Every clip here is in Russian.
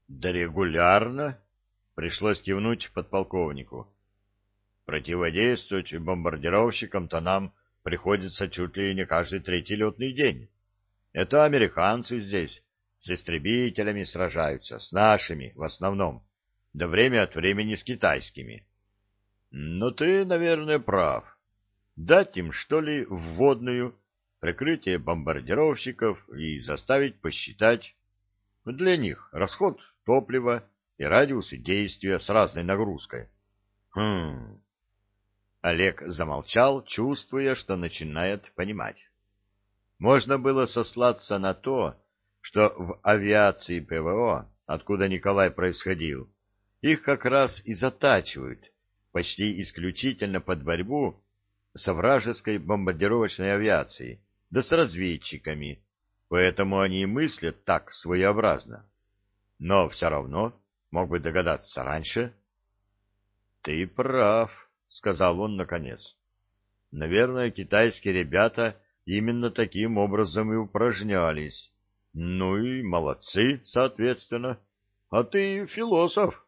Да регулярно, пришлось кивнуть подполковнику. Противодействовать бомбардировщикам-то нам приходится чуть ли не каждый третий летный день. Это американцы здесь с истребителями сражаются, с нашими в основном, да время от времени с китайскими. Но ты, наверное, прав. Дать им, что ли, вводную, прикрытие бомбардировщиков и заставить посчитать для них расход топлива и радиусы действия с разной нагрузкой. Хм. Олег замолчал, чувствуя, что начинает понимать. Можно было сослаться на то, что в авиации ПВО, откуда Николай происходил, их как раз и затачивают почти исключительно под борьбу со вражеской бомбардировочной авиацией, да с разведчиками, поэтому они и мыслят так своеобразно. Но все равно мог бы догадаться раньше. — Ты прав, — сказал он наконец. — Наверное, китайские ребята именно таким образом и упражнялись. Ну и молодцы, соответственно. А ты философ.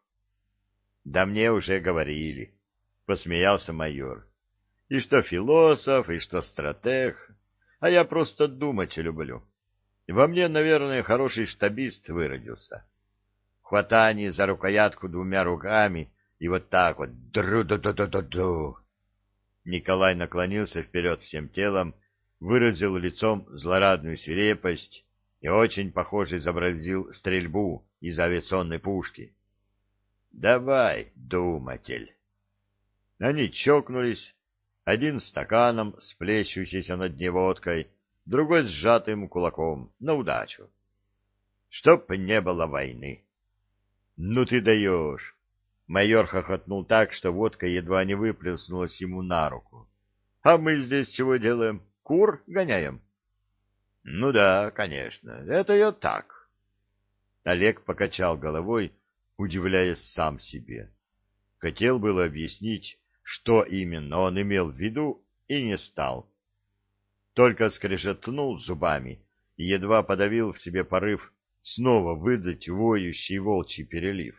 — Да мне уже говорили, — посмеялся майор. — И что философ, и что стратег, а я просто думать люблю. Во мне, наверное, хороший штабист выродился. Хватание за рукоятку двумя руками и вот так вот дру-ду-ду-ду-ду-ду. Николай наклонился вперед всем телом, выразил лицом злорадную свирепость и очень похоже изобразил стрельбу из авиационной пушки. «Давай, думатель!» Они чокнулись, один стаканом с плещущейся на дне водкой, другой с сжатым кулаком, на удачу. Чтоб не было войны. «Ну ты даешь!» Майор хохотнул так, что водка едва не выплеснулась ему на руку. «А мы здесь чего делаем? Кур гоняем?» «Ну да, конечно, это я так». Олег покачал головой, удивляясь сам себе. Хотел было объяснить, что именно он имел в виду, и не стал. Только скрежетнул зубами и едва подавил в себе порыв снова выдать воющий волчий перелив.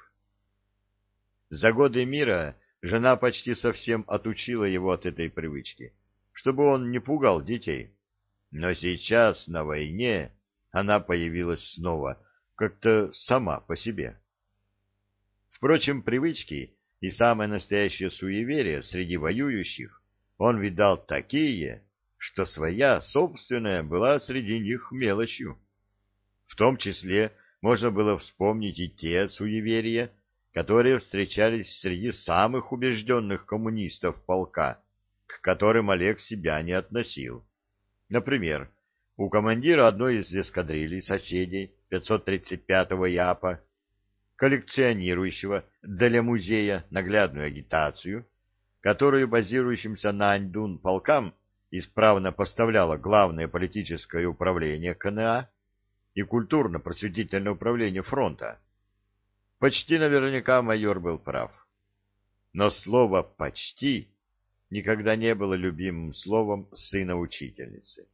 За годы мира жена почти совсем отучила его от этой привычки, чтобы он не пугал детей. Но сейчас на войне она появилась снова, как-то сама по себе. Впрочем, привычки и самое настоящее суеверие среди воюющих он видал такие, что своя собственная была среди них мелочью. В том числе можно было вспомнить и те суеверия, которые встречались среди самых убежденных коммунистов полка, к которым Олег себя не относил. Например, у командира одной из эскадрилей соседей 535-го ЯПа, коллекционирующего для музея наглядную агитацию, которую базирующимся на Аньдун полкам исправно поставляло Главное политическое управление КНА и культурно-просветительное управление фронта. Почти наверняка майор был прав. Но слово «почти» никогда не было любимым словом сына учительницы.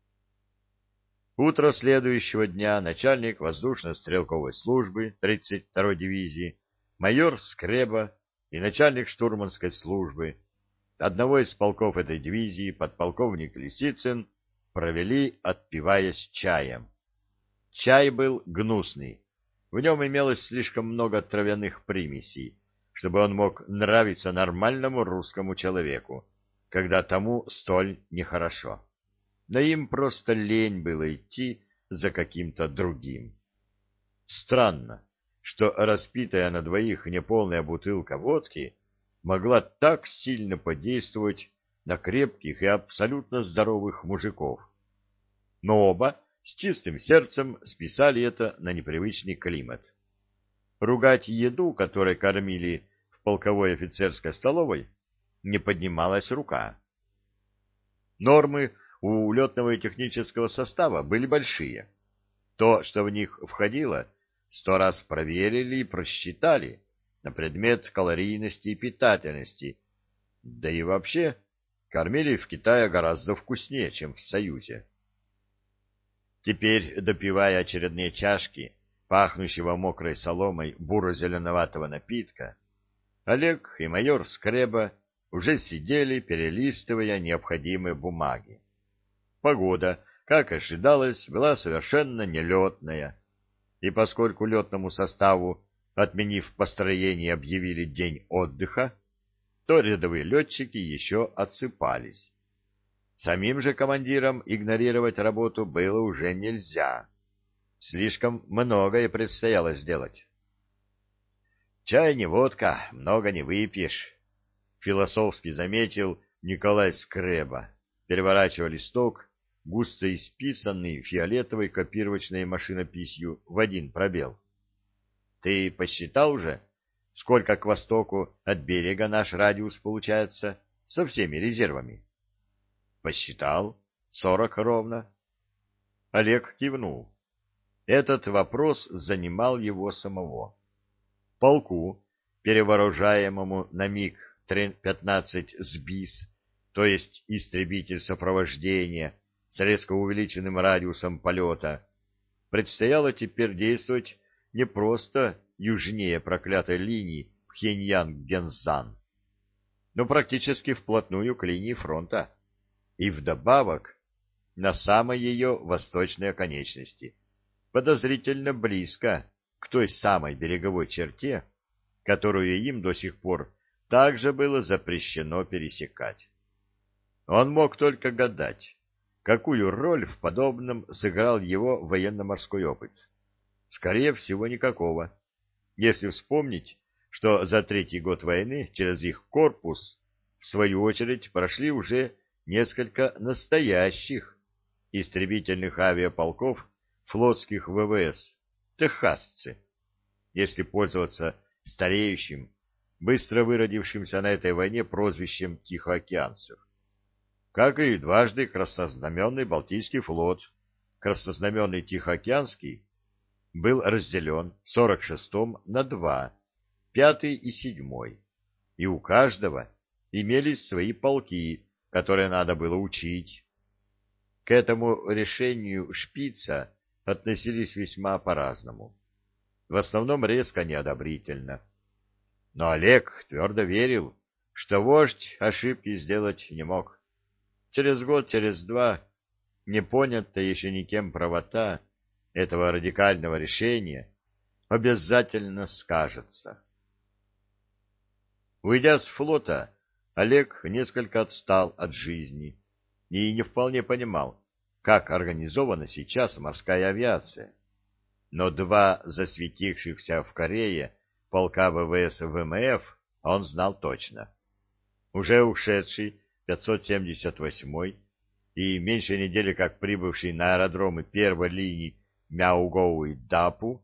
Утро следующего дня начальник воздушно-стрелковой службы 32-й дивизии, майор Скреба и начальник штурманской службы одного из полков этой дивизии, подполковник Лисицын, провели, отпиваясь чаем. Чай был гнусный. В нем имелось слишком много травяных примесей, чтобы он мог нравиться нормальному русскому человеку, когда тому столь нехорошо. Но им просто лень было идти за каким-то другим. Странно, что распитая на двоих неполная бутылка водки могла так сильно подействовать на крепких и абсолютно здоровых мужиков. Но оба с чистым сердцем списали это на непривычный климат. Ругать еду, которой кормили в полковой офицерской столовой, не поднималась рука. Нормы у летного и технического состава были большие. То, что в них входило, 100 раз проверили и просчитали на предмет калорийности и питательности. Да и вообще, кормили в Китае гораздо вкуснее, чем в Союзе. Теперь, допивая очередные чашки, пахнущего мокрой соломой буро-зеленоватого напитка, Олег и майор Скреба уже сидели, перелистывая необходимые бумаги. Погода, как ожидалось, была совершенно нелетная, и поскольку летному составу, отменив построение, объявили день отдыха, то рядовые летчики еще отсыпались. Самим же командирам игнорировать работу было уже нельзя. Слишком многое предстояло сделать. «Чай не водка, много не выпьешь», — философски заметил Николай Скреба, переворачивая листок, густо исписанный фиолетовой копировочной машинописью в один пробел. «Ты посчитал уже, сколько к востоку от берега наш радиус получается со всеми резервами?» «Посчитал. 40 ровно». Олег кивнул. Этот вопрос занимал его самого. Полку, перевооружаемому на МиГ-15 СБИС, то есть истребитель сопровождения с резко увеличенным радиусом полета, предстояло теперь действовать не просто южнее проклятой линии Пхеньян-Гензан, но практически вплотную к линии фронта, и вдобавок на самой ее восточной оконечности, подозрительно близко к той самой береговой черте, которую им до сих пор также было запрещено пересекать. Он мог только гадать, какую роль в подобном сыграл его военно-морской опыт. Скорее всего, никакого, если вспомнить, что за третий год войны через их корпус, в свою очередь, прошли уже несколько настоящих истребительных авиаполков флотских ВВС, техасцы, если пользоваться стареющим, быстро выродившимся на этой войне прозвищем тихоокеанцев. Как и дважды краснознаменный Балтийский флот, краснознаменный Тихоокеанский был разделен в 46-м на два, 5-й и 7-й, и у каждого имелись свои полки, которые надо было учить. К этому решению Шпица относились весьма по-разному. В основном резко неодобрительно. Но Олег твердо верил, что вождь ошибки сделать не мог. Через год, через два, непонятая еще никем правота этого радикального решения обязательно скажется. Уйдя с флота, Олег несколько отстал от жизни и не вполне понимал, как организована сейчас морская авиация. Но два засветившихся в Корее полка ВВС ВМФ он знал точно. Уже ушедший 578-й и меньше недели как прибывший на аэродромы первой линии Мяугоу и Дапу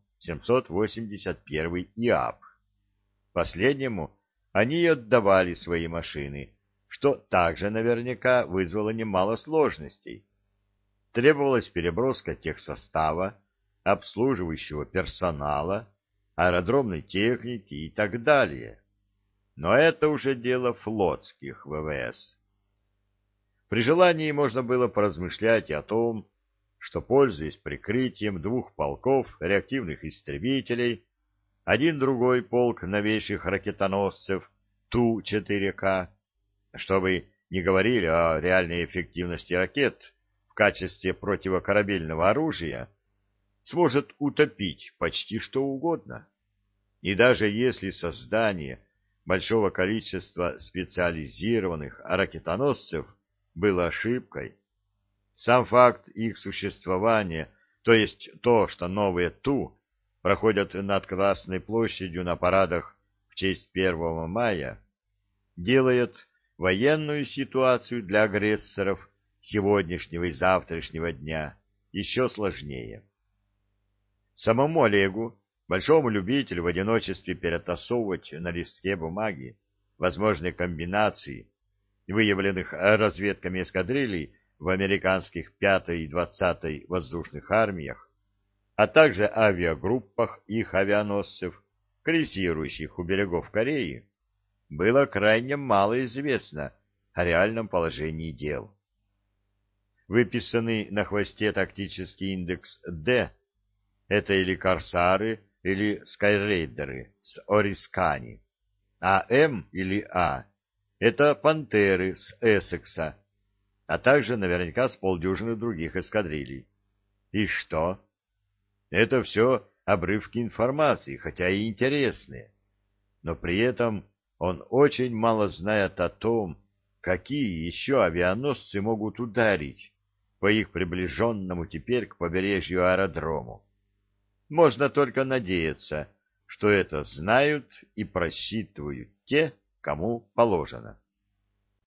781-й ИАП. Последнему они и отдавали свои машины, что также наверняка вызвало немало сложностей. Требовалась переброска техсостава, обслуживающего персонала, аэродромной техники и так далее. Но это уже дело флотских ВВС. При желании можно было поразмышлять и о том, что, пользуясь прикрытием двух полков реактивных истребителей, один-другой полк новейших ракетоносцев Ту-4К, чтобы не говорили о реальной эффективности ракет в качестве противокорабельного оружия, сможет утопить почти что угодно. И даже если создание большого количества специализированных ракетоносцев было ошибкой, сам факт их существования, то есть то, что новые Ту проходят над Красной площадью на парадах в честь 1 мая, делает военную ситуацию для агрессоров сегодняшнего и завтрашнего дня еще сложнее. Самому Олегу, большому любителю в одиночестве перетасовывать на листке бумаги возможные комбинации, выявленных разведками эскадрилий в американских 5-й и 20-й воздушных армиях, а также авиагруппах их авианосцев, крейсирующих у берегов Кореи, было крайне мало известно о реальном положении дел. Выписанный на хвосте тактический индекс «Д» Это или корсары, или скайрейдеры с Орискани. А М или А — это пантеры с Эссекса, а также наверняка с полдюжины других эскадрилей. И что? Это все обрывки информации, хотя и интересные. Но при этом он очень мало знает о том, какие еще авианосцы могут ударить по их приближенному теперь к побережью аэродрому. Можно только надеяться, что это знают и просчитывают те, кому положено.